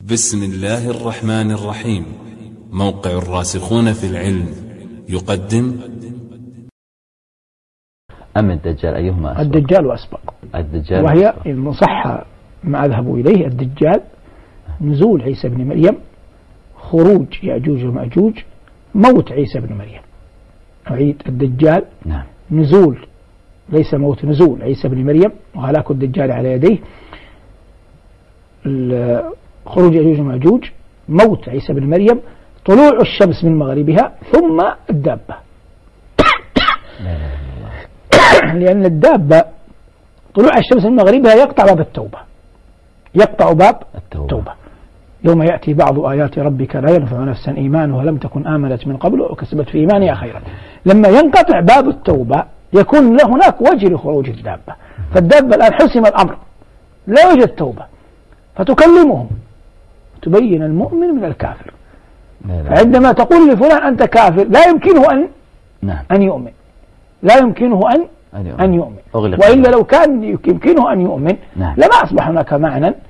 بسم الله الرحمن الرحيم. موقع الراسخون في العلم يقدم. أم الدجال أيهما أسبق؟ الدجال أسبق. الدجال وهي أسبق. إن صح ما أذهبوا إليه الدجال نزول عيسى بن مريم، خروج يأجوج ومأجوج، موت عيسى بن مريم. أعيد: الدجال نعم. نزول، ليس موت، نزول عيسى بن مريم وهلاك الدجال على يديه، خروج يأجوج ومأجوج، موت عيسى بن مريم، طلوع الشمس من مغربها، ثم الدابة. لأن الدابة طلوع الشمس من مغربها يقطع باب التوبة، يقطع باب التوبة. يوم يأتي بعض آيات ربك لا ينفع نفسا إيمانها لم تكن آمنت من قبل وكسبت في إيمانها خيرا. لما ينقطع باب التوبة يكون هناك وجه لخروج الدابة. فالدابة الآن حسم الأمر، لا يوجد توبة، فتكلمهم، تبين المؤمن من الكافر. فعندما تقول لفلان أنت كافر لا يمكنه أن يؤمن، لا يمكنه أن يؤمن. وإلا لو كان يمكنه أن يؤمن لما أصبح هناك معنى